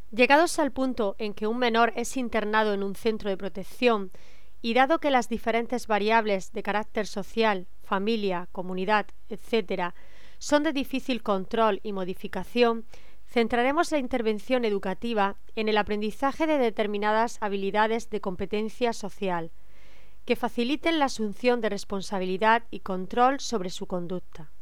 Llegados al punto en que un menor es internado en un centro de protección y dado que las diferentes variables de carácter social, familia, comunidad, etc., son de difícil control y modificación, centraremos la intervención educativa en el aprendizaje de determinadas habilidades de competencia social, que faciliten la asunción de responsabilidad y control sobre su conducta.